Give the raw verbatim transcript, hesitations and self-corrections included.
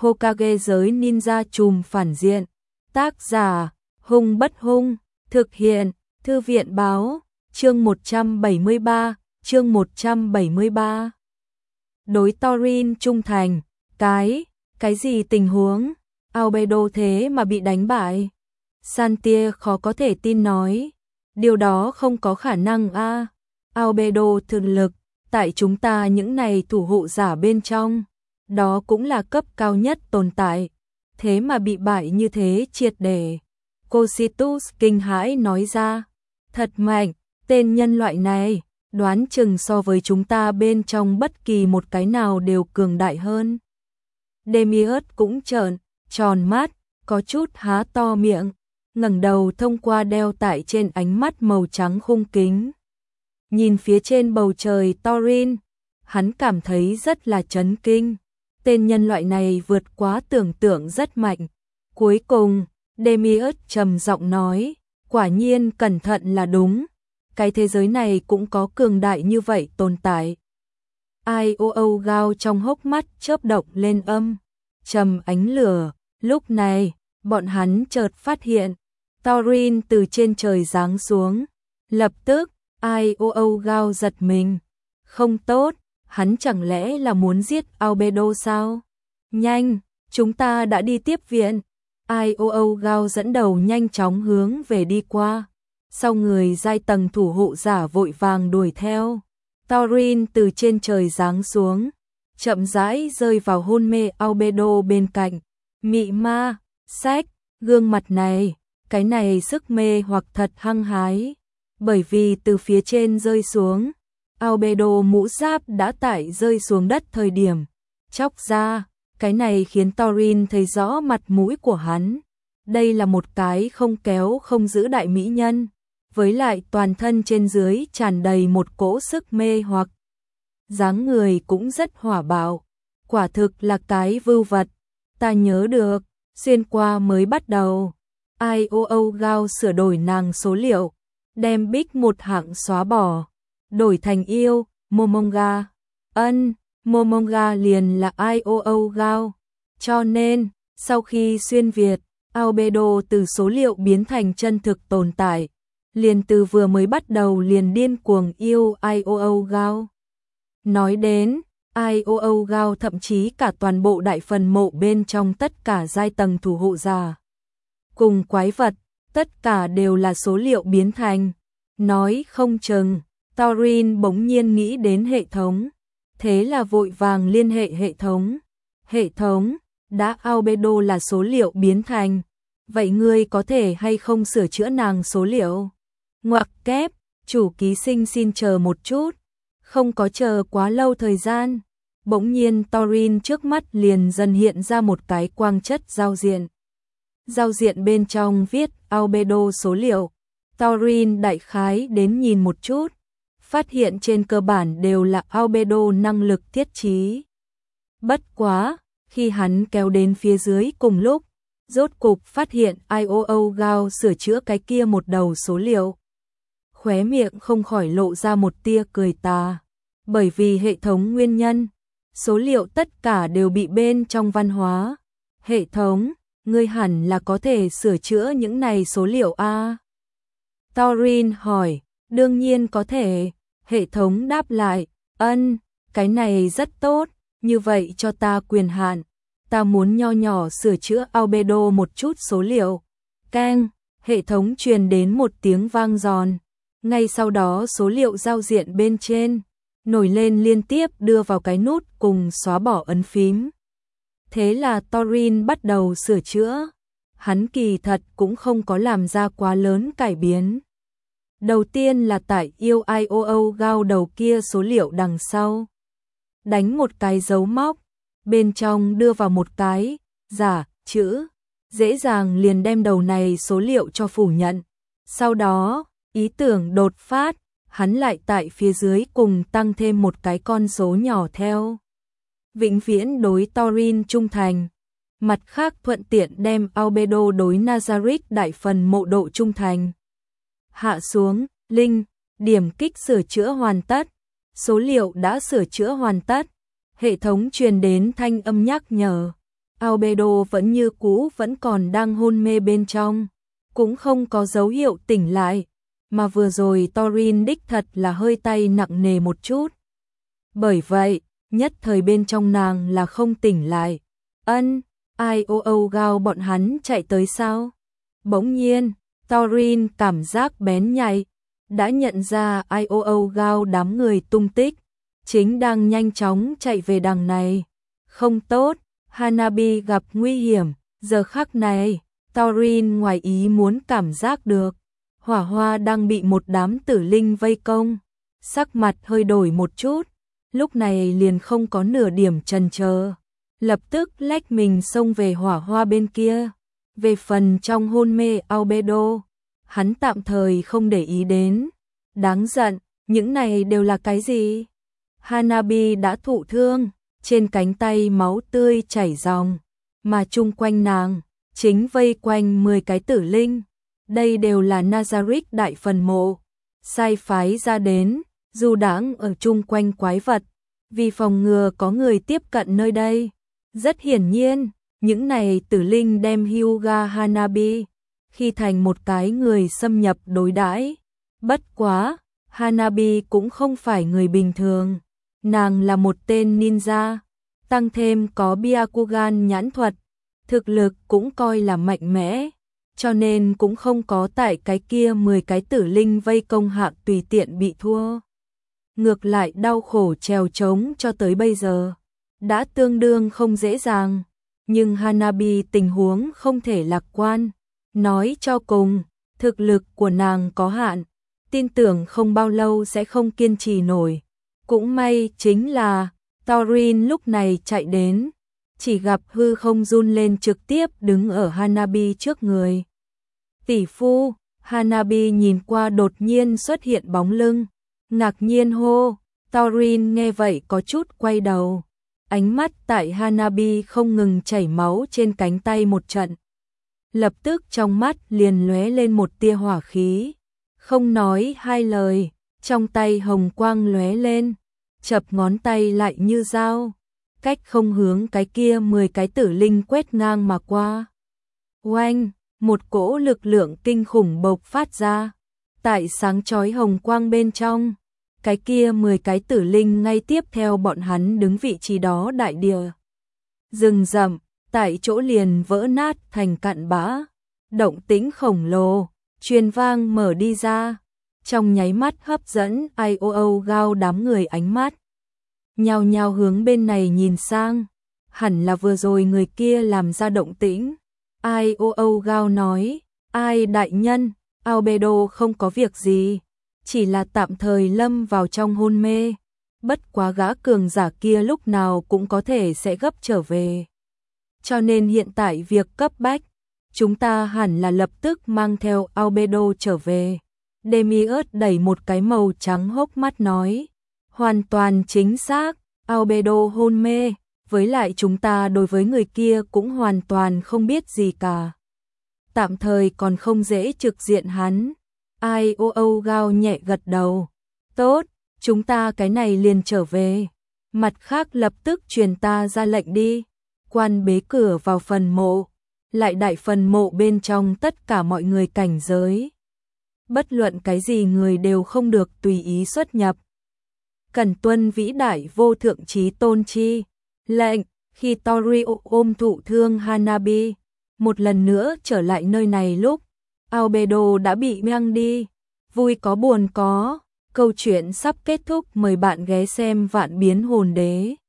Hokage giới ninja trùm phản diện. Tác giả, Hung Bất Hung, thực hiện, Thư viện báo, chương một trăm bảy mươi ba, chương một trăm bảy mươi ba. Đối Thorin trung thành, cái, cái gì tình huống, Albedo thế mà bị đánh bại. Santia khó có thể tin nói, điều đó không có khả năng a. À. Albedo thực lực, tại chúng ta những này thủ hộ giả bên trong, đó cũng là cấp cao nhất tồn tại, thế mà bị bại như thế triệt để. Cositus kinh hãi nói ra, thật mạnh, tên nhân loại này, đoán chừng so với chúng ta bên trong bất kỳ một cái nào đều cường đại hơn. Demiurge cũng trợn tròn mắt, có chút há to miệng, ngẩng đầu thông qua đeo tại trên ánh mắt màu trắng khung kính. Nhìn phía trên bầu trời Thorin, hắn cảm thấy rất là chấn kinh. Tên nhân loại này vượt quá tưởng tượng rất mạnh. Cuối cùng, Demiurge trầm giọng nói, quả nhiên cẩn thận là đúng. Cái thế giới này cũng có cường đại như vậy tồn tại. Ai ô ô gao trong hốc mắt chớp động lên âm trầm ánh lửa. Lúc này, bọn hắn chợt phát hiện, Thorin từ trên trời giáng xuống. Lập tức, ai ô ô gao giật mình. Không tốt, hắn chẳng lẽ là muốn giết Albedo sao? Nhanh, chúng ta đã đi tiếp viện. Ai ô ô gao dẫn đầu nhanh chóng hướng về đi qua. Sau người giai tầng thủ hộ giả vội vàng đuổi theo. Thorin từ trên trời giáng xuống, chậm rãi rơi vào hôn mê Albedo bên cạnh. Mị ma, sách, gương mặt này, cái này sức mê hoặc thật hăng hái. Bởi vì từ phía trên rơi xuống, Albedo mũ giáp đã tải rơi xuống đất thời điểm chóc ra, cái này khiến Thorin thấy rõ mặt mũi của hắn. Đây là một cái không kéo không giữ đại mỹ nhân, với lại toàn thân trên dưới tràn đầy một cỗ sức mê hoặc. Dáng người cũng rất hỏa bạo, quả thực là cái vưu vật. Ta nhớ được, xuyên qua mới bắt đầu, ai ô ô gao sửa đổi nàng số liệu, đem bích một hạng xóa bỏ, đổi thành yêu, Momonga. Ân, Momonga liền là ai ô ô gao. Cho nên, sau khi xuyên Việt, Albedo từ số liệu biến thành chân thực tồn tại, liền từ vừa mới bắt đầu liền điên cuồng yêu ai ô ô gao. Nói đến, ai ô ô gao thậm chí cả toàn bộ đại phần mộ bên trong tất cả giai tầng thủ hộ giả. Cùng quái vật, tất cả đều là số liệu biến thành. Nói không chừng, Thorin bỗng nhiên nghĩ đến hệ thống. Thế là vội vàng liên hệ hệ thống. Hệ thống, đã Albedo là số liệu biến thành. Vậy ngươi có thể hay không sửa chữa nàng số liệu? Ngoặc kép, chủ ký sinh xin chờ một chút. Không có chờ quá lâu thời gian. Bỗng nhiên Thorin trước mắt liền dần hiện ra một cái quang chất giao diện. Giao diện bên trong viết Albedo số liệu. Thorin đại khái đến nhìn một chút, phát hiện trên cơ bản đều là Albedo năng lực thiết trí. Bất quá, khi hắn kéo đến phía dưới cùng lúc, rốt cục phát hiện ai ô ô gao sửa chữa cái kia một đầu số liệu. Khóe miệng không khỏi lộ ra một tia cười tà, bởi vì hệ thống nguyên nhân, số liệu tất cả đều bị bên trong văn hóa. Hệ thống, ngươi hẳn là có thể sửa chữa những này số liệu a? Thorin hỏi, đương nhiên có thể. Hệ thống đáp lại, ân, cái này rất tốt, như vậy cho ta quyền hạn. Ta muốn nho nhỏ sửa chữa Albedo một chút số liệu. Keng, hệ thống truyền đến một tiếng vang giòn. Ngay sau đó số liệu giao diện bên trên nổi lên liên tiếp đưa vào cái nút cùng xóa bỏ ấn phím. Thế là Thorin bắt đầu sửa chữa. Hắn kỳ thật cũng không có làm ra quá lớn cải biến. Đầu tiên là tại yêu ai ô ô gao đầu kia số liệu đằng sau. Đánh một cái dấu móc, bên trong đưa vào một cái giả chữ, dễ dàng liền đem đầu này số liệu cho phủ nhận. Sau đó, ý tưởng đột phát, hắn lại tại phía dưới cùng tăng thêm một cái con số nhỏ theo. Vĩnh viễn đối Thorin trung thành. Mặt khác thuận tiện đem Albedo đối Nazarick đại phần mộ độ trung thành. Hạ xuống, Linh, điểm kích sửa chữa hoàn tất. Số liệu đã sửa chữa hoàn tất. Hệ thống truyền đến thanh âm nhắc nhở. Albedo vẫn như cũ vẫn còn đang hôn mê bên trong, cũng không có dấu hiệu tỉnh lại, mà vừa rồi Thorin đích thật là hơi tay nặng nề một chút. Bởi vậy, nhất thời bên trong nàng là không tỉnh lại. Ân, ai ô ô gao bọn hắn chạy tới sao? Bỗng nhiên, Thorin cảm giác bén nhạy, đã nhận ra ai ô ô gao đám người tung tích, chính đang nhanh chóng chạy về đằng này. Không tốt, Hanabi gặp nguy hiểm, giờ khắc này, Thorin ngoài ý muốn cảm giác được, Hỏa Hoa đang bị một đám tử linh vây công, sắc mặt hơi đổi một chút, lúc này liền không có nửa điểm chần chờ, lập tức lách mình xông về Hỏa Hoa bên kia. Về phần trong hôn mê Albedo, hắn tạm thời không để ý đến. Đáng giận, những này đều là cái gì? Hanabi đã thụ thương, trên cánh tay máu tươi chảy ròng, mà chung quanh nàng chính vây quanh mười cái tử linh. Đây đều là Nazarick đại phần mộ, sai phái ra đến, du đãng ở chung quanh quái vật, vì phòng ngừa có người tiếp cận nơi đây. Rất hiển nhiên, những này tử linh đem Hyuga Hanabi khi thành một cái người xâm nhập đối đãi. Bất quá, Hanabi cũng không phải người bình thường, nàng là một tên ninja, tăng thêm có Byakugan nhãn thuật, thực lực cũng coi là mạnh mẽ, cho nên cũng không có tại cái kia mười cái tử linh vây công hạ tùy tiện bị thua. Ngược lại đau khổ trèo trống cho tới bây giờ, đã tương đương không dễ dàng, nhưng Hanabi tình huống không thể lạc quan, nói cho cùng, thực lực của nàng có hạn, tin tưởng không bao lâu sẽ không kiên trì nổi. Cũng may chính là Thorin lúc này chạy đến, chỉ gặp hư không run lên trực tiếp đứng ở Hanabi trước người. Tỷ phu, Hanabi nhìn qua đột nhiên xuất hiện bóng lưng, ngạc nhiên hô. Thorin nghe vậy có chút quay đầu, ánh mắt tại Hanabi không ngừng chảy máu trên cánh tay một trận. Lập tức trong mắt liền lóe lên một tia hỏa khí, không nói hai lời, trong tay hồng quang lóe lên, chập ngón tay lại như dao, cách không hướng cái kia mười cái tử linh quét ngang mà qua. Oanh, một cỗ lực lượng kinh khủng bộc phát ra, tại sáng chói hồng quang bên trong, cái kia mười cái tử linh ngay tiếp theo bọn hắn đứng vị trí đó đại địa. Rừng rậm, tại chỗ liền vỡ nát thành cặn bã, động tĩnh khổng lồ, truyền vang mở đi ra, trong nháy mắt hấp dẫn i o o gao đám người ánh mắt. Nhao nhao hướng bên này nhìn sang, hẳn là vừa rồi người kia làm ra động tĩnh. i o o gao nói, ai đại nhân, Albedo không có việc gì, chỉ là tạm thời lâm vào trong hôn mê, bất quá gã cường giả kia lúc nào cũng có thể sẽ gấp trở về. Cho nên hiện tại việc cấp bách, chúng ta hẳn là lập tức mang theo Albedo trở về. Demiurge đẩy một cái màu trắng hốc mắt nói, hoàn toàn chính xác, Albedo hôn mê, với lại chúng ta đối với người kia cũng hoàn toàn không biết gì cả. Tạm thời còn không dễ trực diện hắn. i o o gao nhẹ gật đầu. Tốt, chúng ta cái này liền trở về. Mặt khác lập tức truyền ta ra lệnh đi. Quan bế cửa vào phần mộ, lại đại phần mộ bên trong tất cả mọi người cảnh giới. Bất luận cái gì người đều không được tùy ý xuất nhập. Cần tuân vĩ đại vô thượng chí tôn chi lệnh. Khi Torio ôm thụ thương Hanabi một lần nữa trở lại nơi này lúc Albedo đã bị mang đi. Vui có buồn có, câu chuyện sắp kết thúc, mời bạn ghé xem Vạn Biến Hồn Đế.